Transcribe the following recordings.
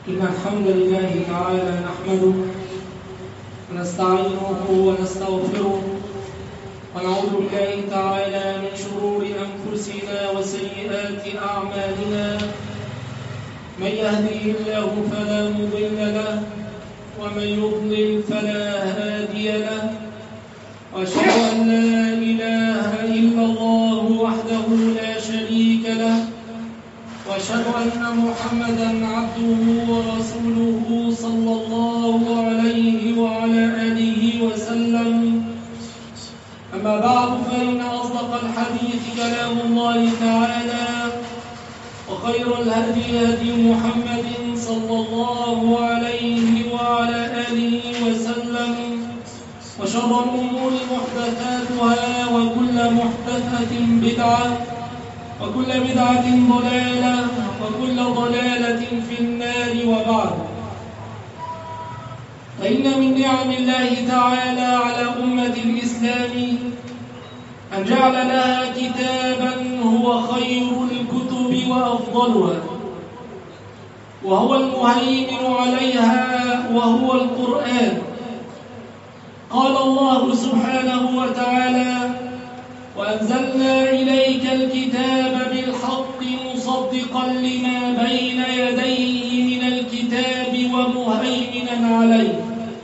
إن الحمد لله تعالى نحمده ونستعينه ونستغفره ونعوذ بالله تعالى من شرور أنفسنا وسيئات أعمالنا. من يهديه الله فلا مضل له ومن يضلل فلا هادي له، وأشهد أن لا إله إلا الله وحده لا شريك له، وأشهد أن محمدًا عبده ورسوله صلى الله عليه وعلى آله وسلم. أما بعد، فإن أصدق الحديث كلام الله تعالى، وخير الهدي هدي محمد صلى الله عليه وعلى آله وسلم، وشر الأمور محدثاتها، وكل محدثة بدعة، وكل بدعة ضلالة، وكل ضلالة في النار. وبعد، فإن من نعم الله تعالى على أمة الإسلام أن جعل لها كتابا هو خير الكتب وأفضلها، وهو المهيمن عليها، وهو القرآن. قال الله سبحانه وتعالى: وأنزلنا إليك الكتاب بالحق مصدقا لما بين يديه من الكتاب ومهيمنا عليه.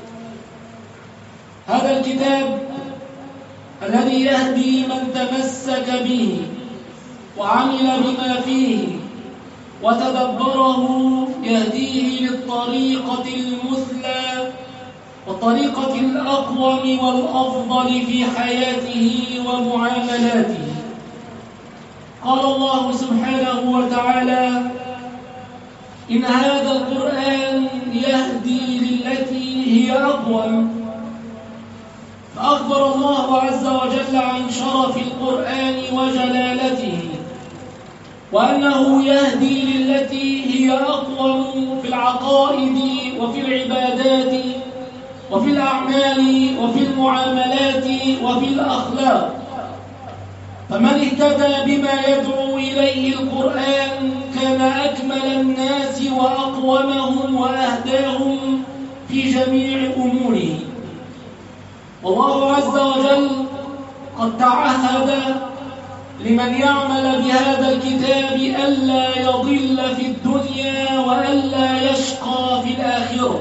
هذا الكتاب الذي يهدي من تمسك به وعمل بما فيه وتدبره، يهديه للطريقة المثلى والطريقة الأقوم والأفضل في حياته ومعاملاته. قال الله سبحانه وتعالى: إن هذا القرآن يهدي للتي هي أقوم. فأخبر الله عز وجل عن شرف القرآن وجلالته، وأنه يهدي للتي هي أقوم في العقائد وفي العبادات وفي الأعمال وفي المعاملات وفي الأخلاق. فمن اهتدى بما يدعو إليه القرآن كان أكمل الناس وأقومهم وأهداهم في جميع أموره. والله عز وجل قد تعهد لمن يعمل بهذا الكتاب ألا يضل في الدنيا وألا يشقى في الآخرة.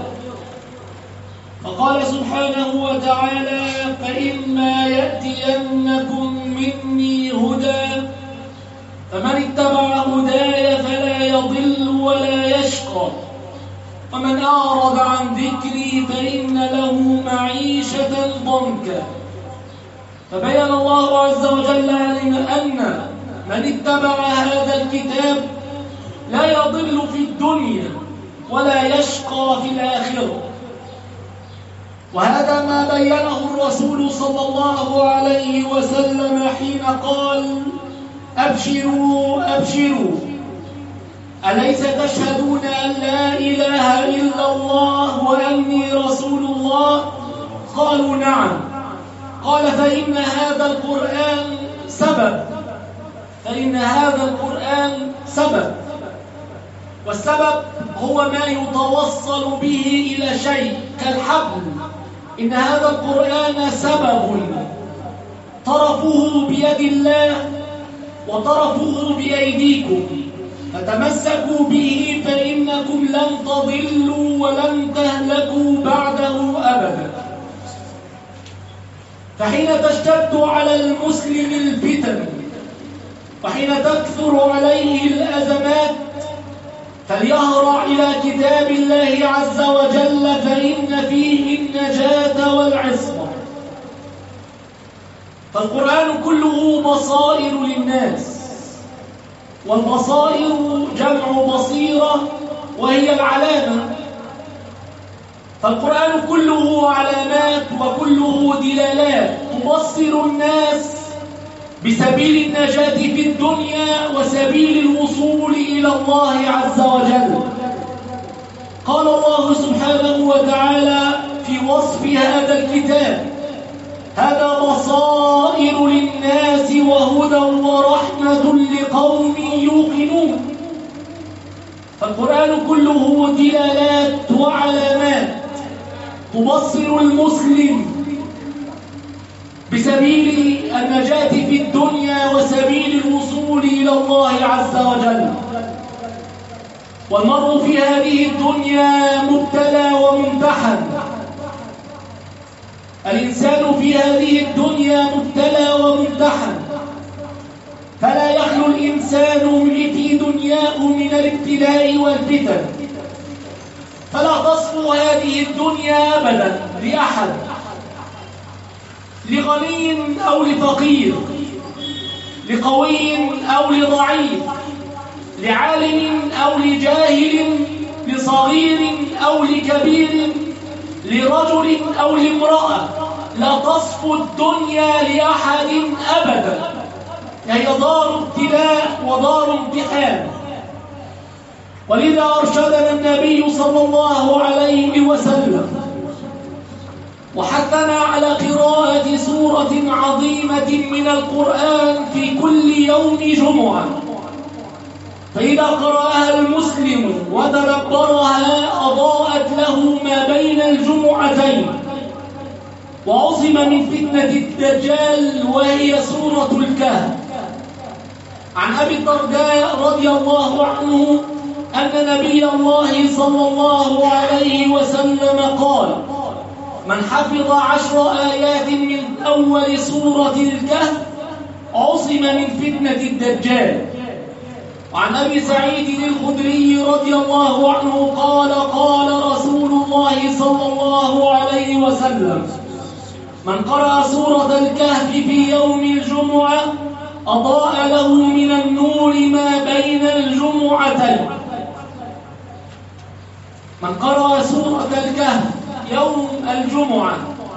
فقال سبحانه وتعالى: فإما يأتينكم مني هدى فمن اتبع هداي فلا يضل ولا يشقى، ومن أعرض عن ذكري فإن له معيشة ضنكا. فبين الله عز وجل أن من اتبع هذا الكتاب لا يضل في الدنيا ولا يشقى في الآخرة. وهذا ما بينه الرسول صلى الله عليه وسلم حين قال: أبشروا أبشروا، أليس تشهدون أن لا إله إلا الله وأني رسول الله؟ قالوا: نعم. قال: فإن هذا القرآن سبب، والسبب هو ما يتوصل به إلى شيء كالحبل. إن هذا القرآن سبب طرفه بيد الله وطرفه بأيديكم، فتمسكوا به فإنكم لن تضلوا ولن تهلكوا بعده أبدا. فحين تشتد على المسلم الفتن وحين تكثر عليه الأزمات فليهرع إلى كتاب الله عز وجل، فإن فيه النجاة والعصمة. فالقرآن كله بصائر للناس، والبصائر جمع بصيرة وهي العلامة. فالقرآن كله علامات وكله دلالات تبصر الناس بسبيل النجاة في الدنيا وسبيل الوصول إلى الله عز وجل. قال الله سبحانه وتعالى في وصف هذا الكتاب: هذا بصائر للناس وهدى ورحمة لقوم يوقنون. فالقرآن كله دلالات وعلامات تبصر المسلم بسبيل النجاة في الدنيا وسبيل الوصول إلى الله عز وجل. والمرء في هذه الدنيا مبتلى وممتحن. الإنسان في هذه الدنيا مبتلى وممتحن، فلا يخلو الإنسان في دنياه من الابتلاء والفتن. فلا تصفو هذه الدنيا أبدا لأحد، لغني أو لفقير، لقوي أو لضعيف، لعالم أو لجاهل، لصغير أو لكبير، لرجل أو لامرأة. لا تصفو الدنيا لأحد أبدا، هي دار ابتلاء ودار امتحان. ولذا أرشدنا النبي صلى الله عليه وسلم وحثنا على قراءة سورة عظيمة من القرآن في كل يوم جمعة، فإذا قرأها المسلم وتدبرها أضاءت له ما بين الجمعتين وعصم من فتنة الدجال، وهي سورة الكهف. عن أبي الدرداء رضي الله عنه أن نبي الله صلى الله عليه وسلم قال: من حفظ 10 آيات من أول سورة الكهف عصم من فتنة الدجال. وعن أبي سعيد الخدري رضي الله عنه قال: قال رسول الله صلى الله عليه وسلم: من قرأ سورة الكهف في يوم الجمعة أضاء له من النور ما بين الجمعتين. من قرأ سورة الكهف يوم الجمعة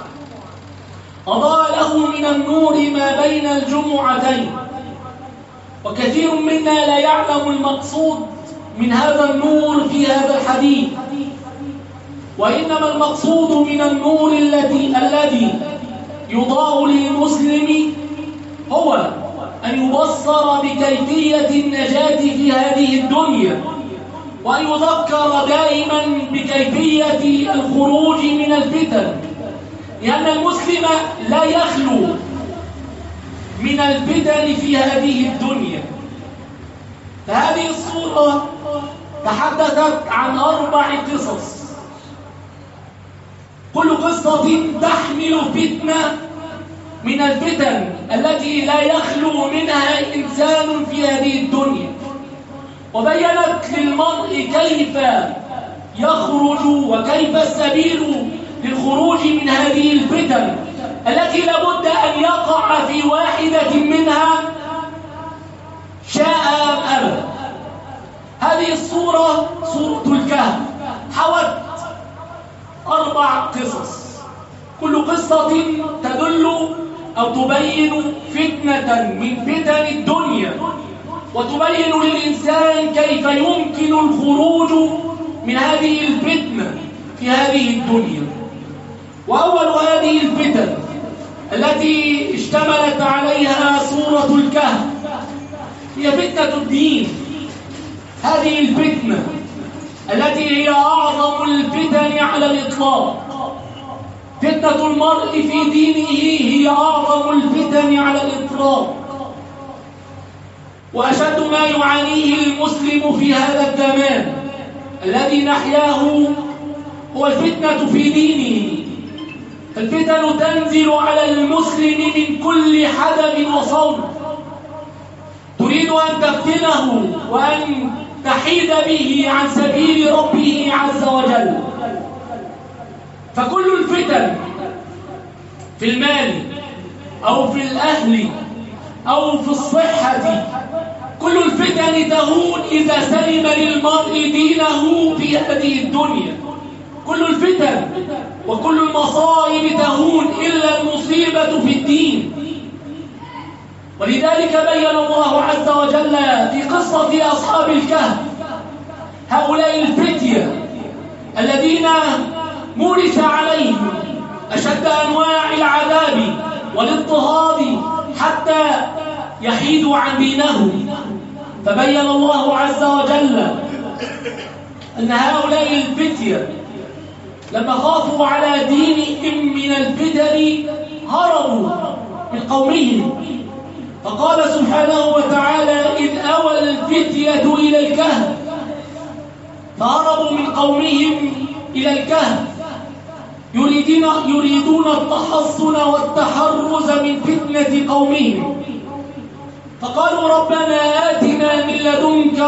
أضاء له من النور ما بين الجمعتين. وكثير منا لا يعلم المقصود من هذا النور في هذا الحديث، وإنما المقصود من النور الذي يضاء للمسلم هو أن يبصر بكيفية النجاة في هذه الدنيا، وأن يذكر دائما بكيفية الخروج من الفتن، لأن المسلم لا يخلو من الفتن في هذه الدنيا. فهذه السورة تحدثت عن 4 قصص، كل قصة تحمل فتنة من الفتن التي لا يخلو منها إنسان في هذه الدنيا، وبينت للمرء كيف يخرج وكيف السبيل للخروج من هذه الفتن التي لابد أن يقع في واحدة منها شاء أم أبى. هذه السورة سورة الكهف حوت 4 قصص، كل قصة تدل أو تبين فتنة من فتن الدنيا، وتبين للإنسان كيف يمكن الخروج من هذه الفتنة في هذه الدنيا. وأول هذه الفتن التي اشتملت عليها سورة الكهف هي فتنة الدين. هذه الفتنة التي هي أعظم الفتن على الإطلاق. فتنة المرء في دينه هي أعظم الفتن على الإطلاق، وأشد ما يعانيه المسلم في هذا الزمان الذي نحياه هو الفتنة في دينه. الفتن تنزل على المسلم من كل حدب وصوب، تريد أن تفتنه وأن تحيد به عن سبيل ربه عز وجل. فكل الفتن في المال أو في الأهل أو في الصحة، كل الفتن تهون إذا سلم للمرء دينه في هذه الدنيا. كل الفتن وكل المصائب تهون إلا المصيبة في الدين. ولذلك بين الله عز وجل في قصة أصحاب الكهف هؤلاء الفتية الذين مورس عليهم أشد أنواع العذاب والاضطهاد حتى يحيدوا عن دينهم. فبين الله عز وجل أن هؤلاء الفتية لما خافوا على دينهم من الفتن هربوا من قومهم. فقال سبحانه وتعالى: إذ أوى الفتية إلى الكهف، فهربوا من قومهم إلى الكهف يريدون التحصن والتحرز من فتنة قومهم. فقالوا: ربنا آتنا من لدنك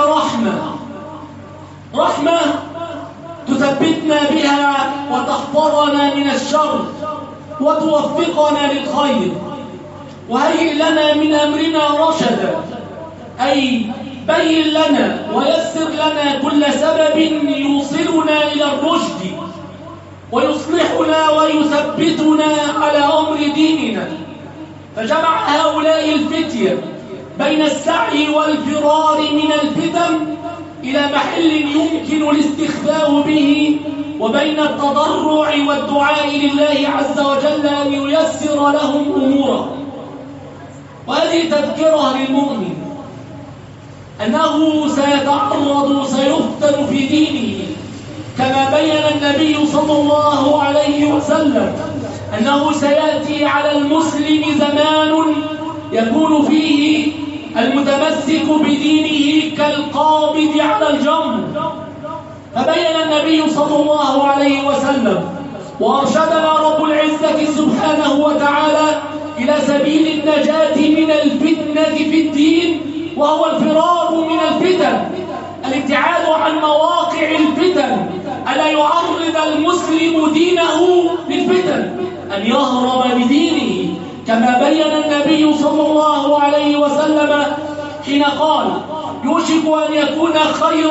رحمة تثبتنا بها وتحفظنا من الشر وتوفقنا للخير، وهيئ لنا من أمرنا رشدا، أي بين لنا ويسر لنا كل سبب يوصلنا إلى الرشد ويصلحنا ويثبتنا على أمر ديننا. فجمع هؤلاء الفتية بين السعي والفرار من الفتن إلى محل يمكن الاستخفاء به، وبين التضرع والدعاء لله عز وجل أن ييسر لهم أمورهم. وهذه تذكرة للمؤمن أنه سيتعرض سيفتن في دينه، كما بين النبي صلى الله عليه وسلم أنه سيأتي على المسلم زمان يكون فيه المتمسك بدينه كالقابض على الجمر. فبين النبي صلى الله عليه وسلم وأرشدنا رب العزة سبحانه وتعالى إلى سبيل النجاة من الفتنة في الدين، وهو الفرار من الفتن، الابتعاد عن مواقع الفتن، ألا يعرض المسلم دينه للفتن، أن يهرب بدينه، كما بين النبي صلى الله عليه وسلم حين قال: يوشك أن يكون خير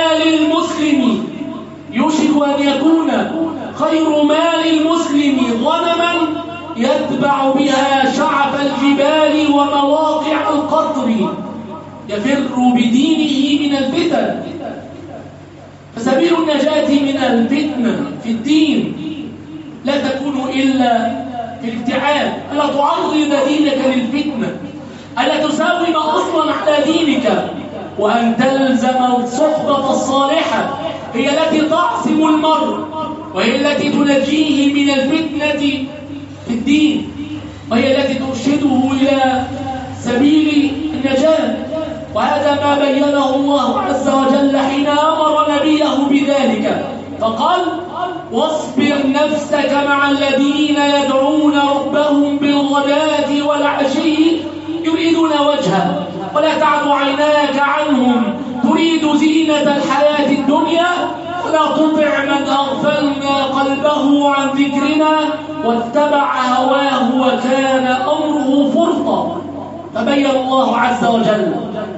مال المسلم غنما يتبع بها شعب الجبال ومواقع القطر، يفر بدينه من الفتن. فسبيل النجاة من الفتنة في الدين لا تكون إلا في الابتعاد، ألا تعرض دينك للفتنة، ألا تساوم أصلا على دينك، وأن تلزم الصحبة الصالحة، هي التي تعصم المرء، وهي التي تنجيه من الفتنة في الدين، وهي التي ترشده إلى سبيل النجاة. وهذا ما بينه الله عز وجل حين أمر نبيه بذلك، فقال: واصبر نفسك مع الذين يدعون ربهم بالغداة والعشي يريدون وجهه ولا تعد عيناك عنهم تريد زينة الحياة الدنيا ولا تطع من أغفلنا قلبه عن ذكرنا واتبع هواه وكان أمره فرطا. فبين الله عز وجل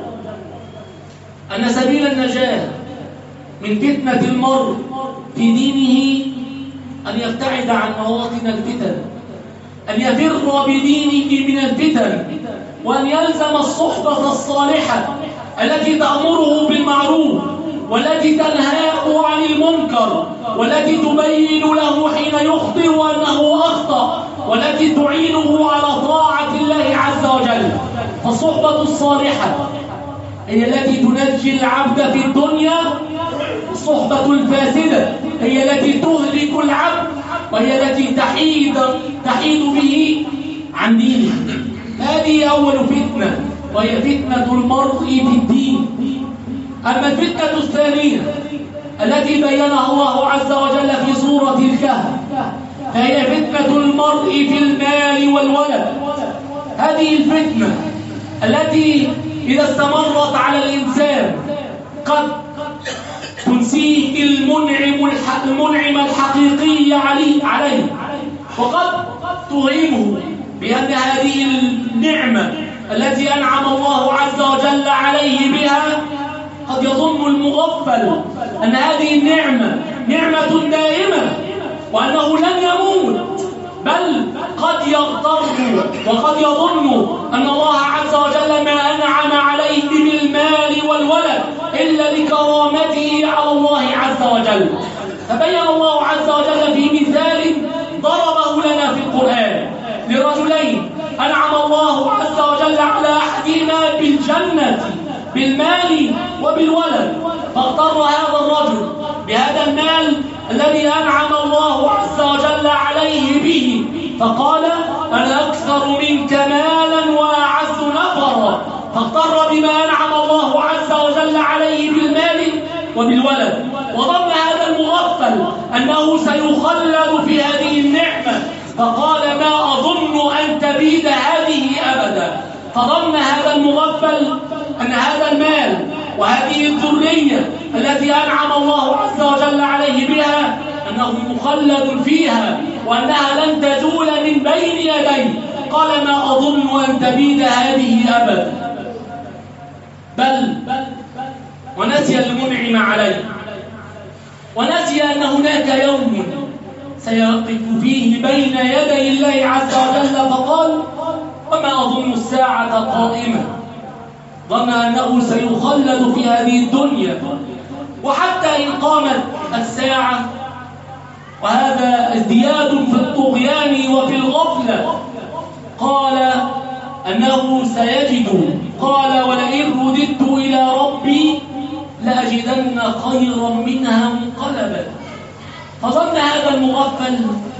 أن سبيل النجاة من فتنة المرء في دينه أن يبتعد عن مواطن الفتن، أن يفر بدينه من الفتن، وأن يلزم الصحبة الصالحة التي تأمره بالمعروف والتي تنهاه عن المنكر والتي تبين له حين يخطئ أنه أخطأ والتي تعينه على طاعة الله عز وجل. فالصحبة الصالحة هي التي تنجي العبد في الدنيا، الصحبة الفاسدة هي التي تهلك العبد، وهي التي تحيد به عن دينه. هذه أول فتنة، وهي فتنة المرء في الدين. أما الفتنة الثانية التي بينها الله عز وجل في سورة الكهف فهي فتنة المرء في المال والولد. هذه الفتنة التي إذا استمرت على الإنسان قد تنسيه المنعم الحقيقي عليه، وقد توهمه بأن هذه النعمة التي أنعم الله عز وجل عليه بها، قد يظن المغفل أن هذه النعمة نعمة دائمة وأنه لن يموت، بل قد يغتر وقد يظن أن الله عز وجل ما أنعم عليه بالمال والولد إلا لكرامته على الله عز وجل. فبين الله عز وجل في مثال ضربه لنا في القرآن لرجلين أنعم الله عز وجل على أحدهما بالجنة بالمال وبالولد، فاغتر هذا الرجل بهذا المال الذي أنعم الله عز وجل عليه به، فقال أنا أكثر منك مالا وأعز نفرا، فاغتر بما أنعم الله عز وجل عليه بالمال وبالولد، وظن هذا المغفل أنه سيخلد في هذه النعمة، فقال ما أظن أن تبيد هذه أبدا. فظن هذا المغفل أن هذا المال وهذه الذرية التي أنعم الله عز وجل عليه بها أنه مخلد فيها وأنها لن تزول من بين يديه. قال ما أظن أن تبيد هذه أبدا، بل ونسي المنعم عليه، ونسي أن هناك يوم سيقف فيه بين يدي الله عز وجل، فقال وما أظن الساعة قائمة. ظن أنه سيخلد في هذه الدنيا، وحتى إن قامت الساعة، وهذا ازدياد في الطغيان وفي الغفلة، قال أنه سيجد، قال ولئن رددت إلى ربي لأجدن خيرا منها منقلبا. فظن هذا المغفل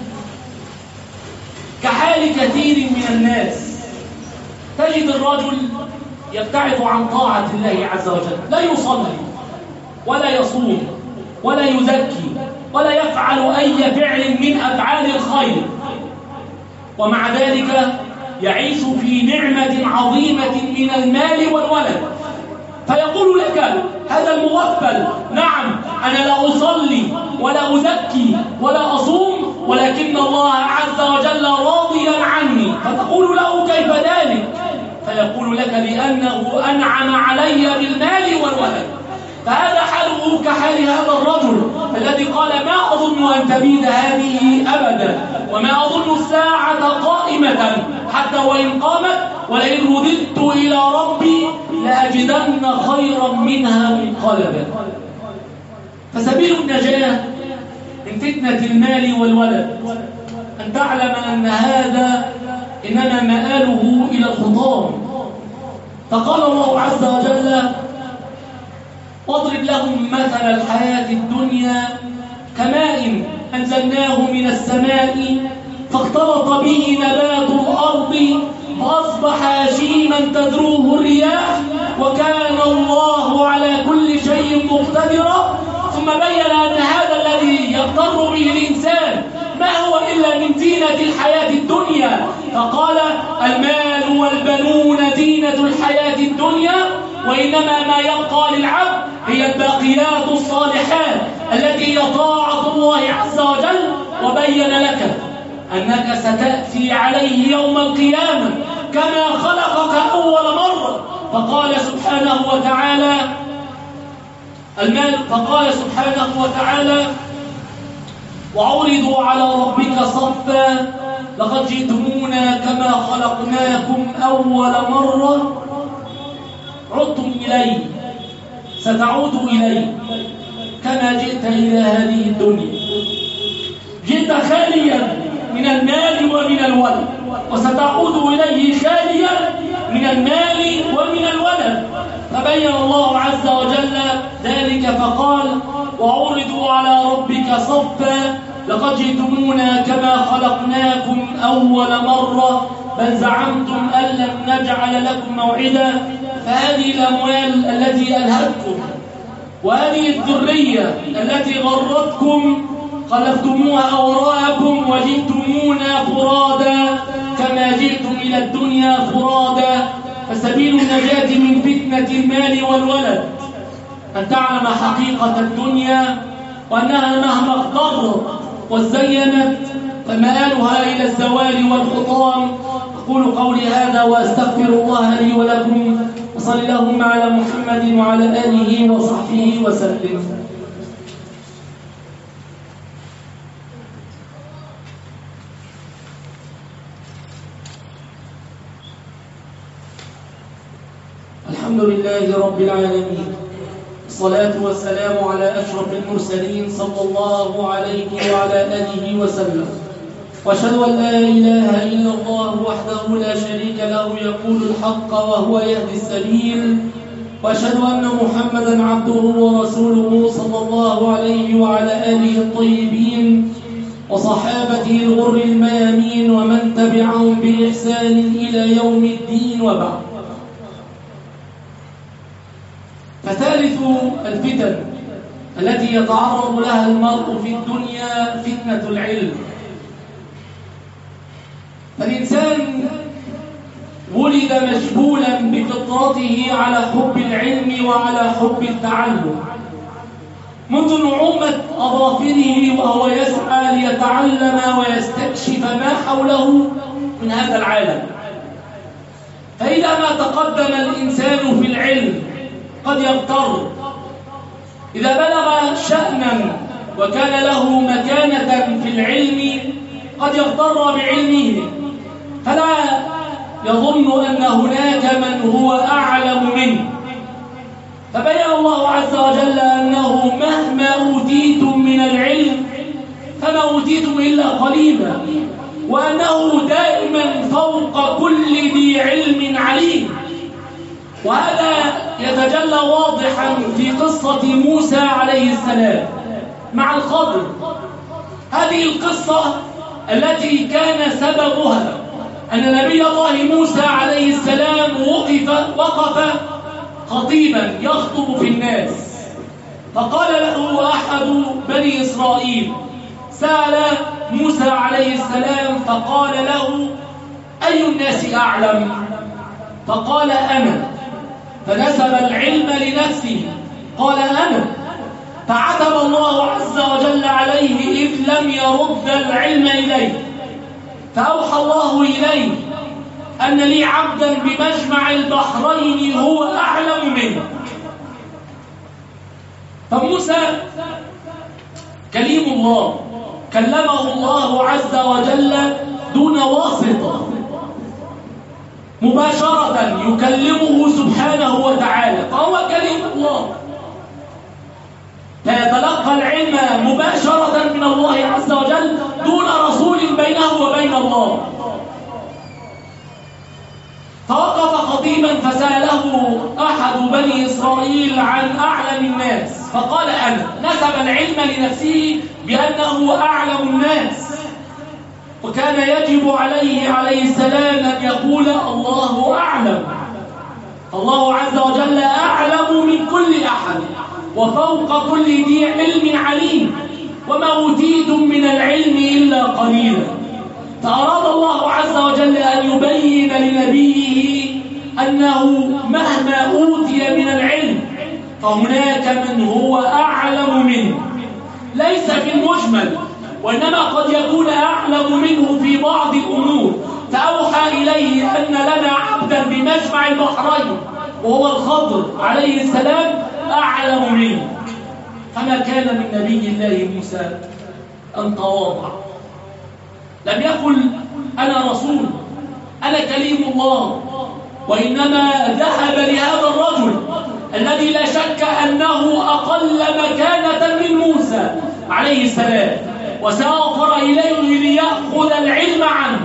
كحال كثير من الناس، تجد الرجل يبتعد عن طاعة الله عز وجل، لا يصلي ولا يصوم ولا يزكي ولا يفعل أي فعل من أفعال الخير، ومع ذلك يعيش في نعمة عظيمة من المال والولد. فيقول لك هذا المغفل نعم أنا لا أصلي ولا أزكي ولا أصوم، ولكن الله عز وجل راضيا عني. فتقول له كيف ذلك؟ فيقول لك لأنه أنعم علي بالمال والولد. فهذا حاله كحال هذا الرجل الذي قال ما أظن أن تبيد هذه أبدا، وما أظن الساعة قائمة حتى وإن قامت، ولئن رددت إلى ربي لأجدن خيرا منها منقلبا. فسبيل النجاة من فتنة المال والولد أن تعلم أن هذا إنما مآله إلى الخطام. فقال الله عز وجل واضرب لهم مثل الحياة الدنيا كماء أنزلناه من السماء فاختلط به نبات الأرض فأصبح هشيما تذروه الرياح وكان الله على كل شيء مقتدرا. ثم بين أن هذا الذي يغتر به الإنسان ما هو إلا من زينة الحياة الدنيا، فقال المال والبنون زينة الحياة الدنيا، وإنما ما يبقى للعبد هي الباقيات الصالحات التي هي طاعة الله عز وجل. وبين لك أنك ستأتي عليه يوم القيامة كما خلقك أول مرة. فقال سبحانه وتعالى وعرضوا على ربك صفا لقد جئتمونا كما خلقناكم أول مرة عدتم إليه ستعود إليه كما جئت إلى هذه الدنيا. جئت خاليا من المال ومن الولد، وستعود إليه خاليا من المال ومن الولد. فبين الله عز وجل ذلك فقال وعرضوا على ربك صفا لقد جئتمونا كما خلقناكم أول مرة بل زعمتم أن لم نجعل لكم موعدا. فهذه الأموال التي ألهتكم وهذه الذرية التي غرتكم خلفتموها وراءكم وجئتمونا فرادا كما جئتم إلى الدنيا فرادا. فسبيل النجاة من فتنة المال والولد أن تعلم حقيقة الدنيا وأنها مهما اغترت وزينت فمآلها إلى الزوال والحطام. أقول قولي هذا وأستغفر الله لي ولكم، وصل اللهم على محمد وعلى آله وصحبه وسلم. الحمد لله رب العالمين، الصلاة والسلام على أشرف المرسلين صلى الله عليه وعلى آله وسلم. وأشهد أن لا إله إلا الله وحده لا شريك له يقول الحق وهو يهدي السبيل وأشهد أن محمدًا عبده ورسوله صلى الله عليه وعلى آله الطيبين وصحابته الغر الميامين ومن تبعهم بإحسان إلى يوم الدين، وبعد. فثالث الفتن التي يتعرض لها المرء في الدنيا فتنة العلم. فالإنسان ولد مجبولا بفطرته على حب العلم وعلى حب التعلم منذ نعومة أظافره، وهو يسعى ليتعلم ويستكشف ما حوله من هذا العالم. فإذا ما تقدم الإنسان في العلم قد يغتر، إذا بلغ شأنا وكان له مكانة في العلم قد يغتر بعلمه، فلا يظن أن هناك من هو أعلم منه. فبين الله عز وجل أنه مهما أوتيتم من العلم فما أوتيتم إلا قليلا، وأنه دائما فوق كل ذي علم عليم. وهذا يتجلى واضحا في قصة موسى عليه السلام مع الخضر. هذه القصة التي كان سببها أن نبي الله موسى عليه السلام وقف خطيبا يخطب في الناس، فقال له أحد بني إسرائيل، سأل موسى عليه السلام فقال له: أي الناس أعلم؟ فقال: أنا. فنسب العلم لنفسه، قال: أنا. فعتب الله عز وجل عليه إذ لم يرد العلم إليه، فأوحى الله إليه أن لي عبدا بمجمع البحرين هو أعلم منه. فموسى كليم الله، كلمه الله عز وجل دون واسطة، مباشرة يكلمه سبحانه وتعالى، فهو كليم الله، فيتلقى العلم مباشرة من الله عز وجل دون رسول بينه وبين الله. فوقف خطيبا فسأله أحد بني إسرائيل عن أعلم الناس، فقال: أنا. نسب العلم لنفسه بأنه أعلم الناس، وكان يجب عليه السلام أن يقول: الله أعلم. الله عز وجل أعلم من كل أحد وفوق كل ذي علم عليم، وما أوتيتم من العلم إلا قليلا. فأراد الله عز وجل أن يبين لنبيه أنه مهما أوتي من العلم فهناك من هو أعلم منه، ليس في المجمل، وإنما قد يكون أعلم منه في بعض الأمور. فأوحى إليه أن لنا عبدا بمجمع البحرين وهو الخضر عليه السلام أعلم منه. فما كان من نبي الله موسى أن تواضع، لم يقل: أنا رسول، أنا كليم الله، وإنما ذهب لهذا الرجل الذي لا شك أنه أقل مكانة من موسى عليه السلام، وسافر إليه ليأخذ العلم عنه.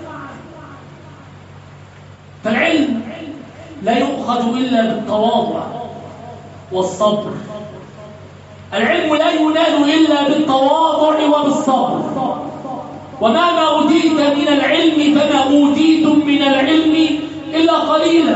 فالعلم لا يؤخذ إلا بالتواضع والصبر. العلم لا ينال إلا بالتواضع وبالصبر. وما أوتيت من العلم فما أوتيتم من العلم إلا قليلا.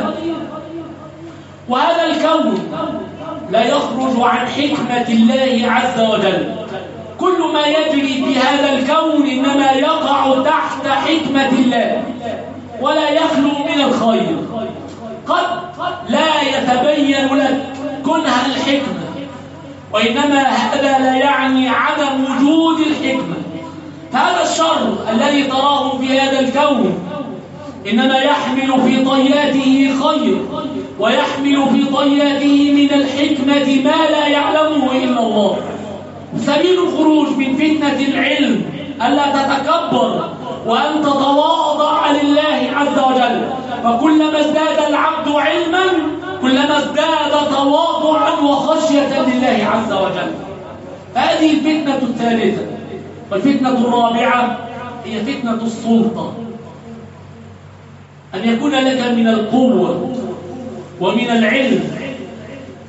وهذا الكون لا يخرج عن حكمة الله عز وجل. كل ما يجري في هذا الكون إنما يقع تحت حكمة الله ولا يخلو من الخير. قد لا يتبين لك كنه الحكمة، وإنما هذا لا يعني عدم وجود الحكمة. هذا الشر الذي تراه في هذا الكون إنما يحمل في طياته خير، ويحمل في طياته من الحكمة ما لا يعلمه إلا الله. سبيل الخروج من فتنة العلم ألا تتكبر وأن تتواضع لله عز وجل. فكلما ازداد العبد علما كلما ازداد تواضعا وخشية لله عز وجل. هذه الفتنة الثالثة. والفتنة الرابعة هي فتنة السلطة، أن يكون لك من القوة ومن العلم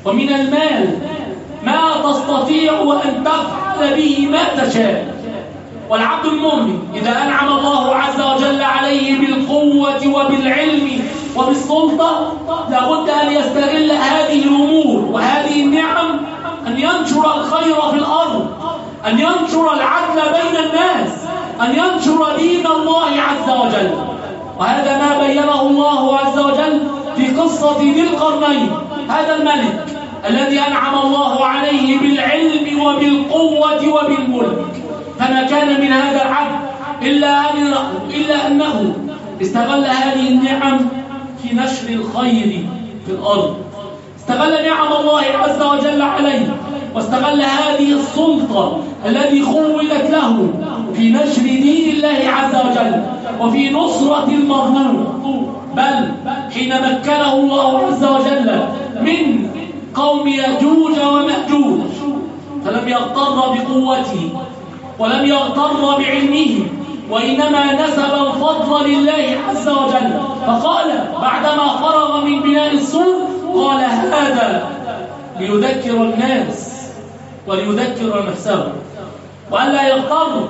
ومن المال ما تستطيع أن تفعل به ما تشاء. والعبد المؤمن إذا أنعم الله عز وجل عليه بالقوة وبالعلم وبالسلطة لابد أن يستغل هذه الأمور وهذه النعم أن ينشر الخير في الأرض، أن ينشر العدل بين الناس، أن ينشر دين الله عز وجل. وهذا ما بينه الله عز وجل في قصة ذي القرنين، هذا الملك الذي أنعم الله عليه بالعلم وبالقوة وبالملك، فما كان من هذا العبد إلا أنه استغل هذه النعم في نشر الخير في الأرض، استغل نعم الله عز وجل عليه، واستغل هذه السلطة التي خولت له في نشر دين الله عز وجل وفي نصرة المظلوم. بل حين مكنه الله عز وجل من قوم يأجوج ومأجوج فلم يغتر بقوته ولم يغتر بعلمه، وإنما نسب الفضل لله عز وجل، فقال بعدما فرغ من بناء السور قال هذا ليذكر الناس وليذكر نفسه، وألا يغتر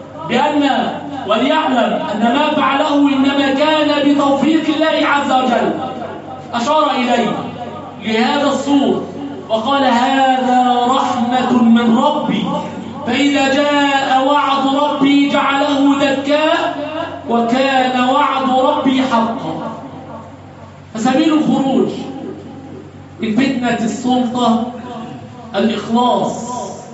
وليعلم أن ما فعله إنما كان بتوفيق الله عز وجل. أشار إليه لهذا السور وقال هذا رحمة من ربي، فإذا جاء وعد ربي جعله دكاء وكان وعد ربي حقا. فسبيل الخروج من فتنة السلطة الإخلاص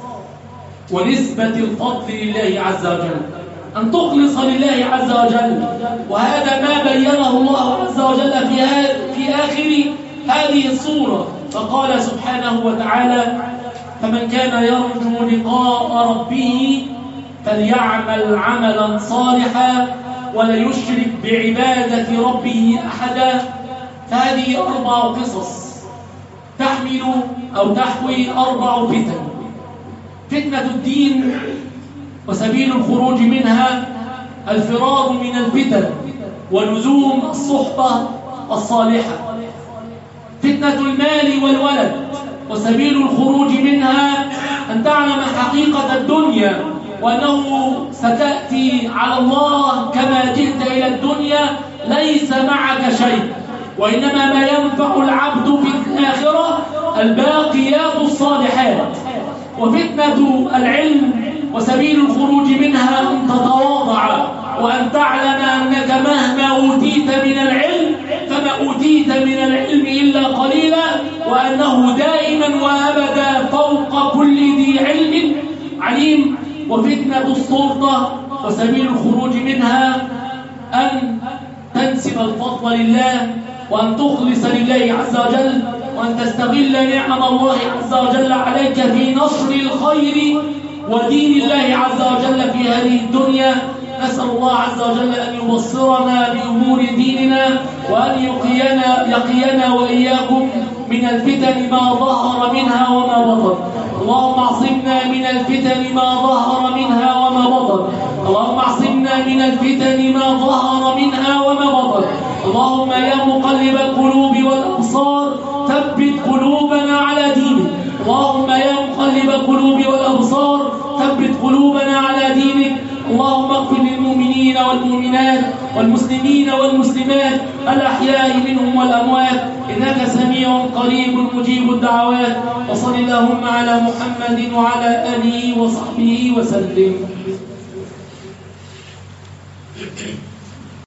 ونسبة الفضل لله عز وجل، أن تخلص لله عز وجل. وهذا ما بينه الله عز وجل في آخر هذه السورة، فقال سبحانه وتعالى فمن كان يرجو لقاء ربه فليعمل عملا صالحا ولا يشرك بعبادة ربه أحدا. فهذه 4 قصص تحمل أو تحوي 4 فتن: فتنة الدين وسبيل الخروج منها، الفرار من الفتن ولزوم الصحبة الصالحة، فتنة المال والولد وسبيل الخروج منها أن تعلم حقيقة الدنيا وأنه ستأتي على الله كما جئت إلى الدنيا ليس معك شيء، وإنما ما ينفع العبد في الآخرة الباقيات الصالحات. وفتنة العلم وسبيل الخروج منها أن تتواضع وأن تعلم أنك مهما أوتيت من العلم فما أوتيت من العلم إلا قليلا، وأنه دائما وأبدا فوق كل ذي علم عليم. وفتنة السلطة وسبيل الخروج منها أن تنسب الفضل لله وأن تخلص لله عز وجل وأن تستغل نعم الله عز وجل عليك في نشر الخير ودين الله عز وجل في هذه الدنيا. نسأل الله عز وجل أن يبصرنا بأمور ديننا وأن يقينا وإياكم من الفتن ما ظهر منها وما بطن. اللهم اعصمنا من الفتن ما ظهر منها وما بطن. اللهم اعصمنا من الفتن ما ظهر منها وما بطن. اللهم يا مقلب القلوب والأبصار ثبت قلوبنا على دينك. اللهم يا مقلب القلوب والأبصار ثبت قلوبنا على دينك. اللهم اغفر للمؤمنين والمؤمنات والمسلمين والمسلمات الأحياء منهم والأموات إنك سميع قريب مجيب الدعوات. وصل اللهم على محمد وعلى آله وصحبه وسلم.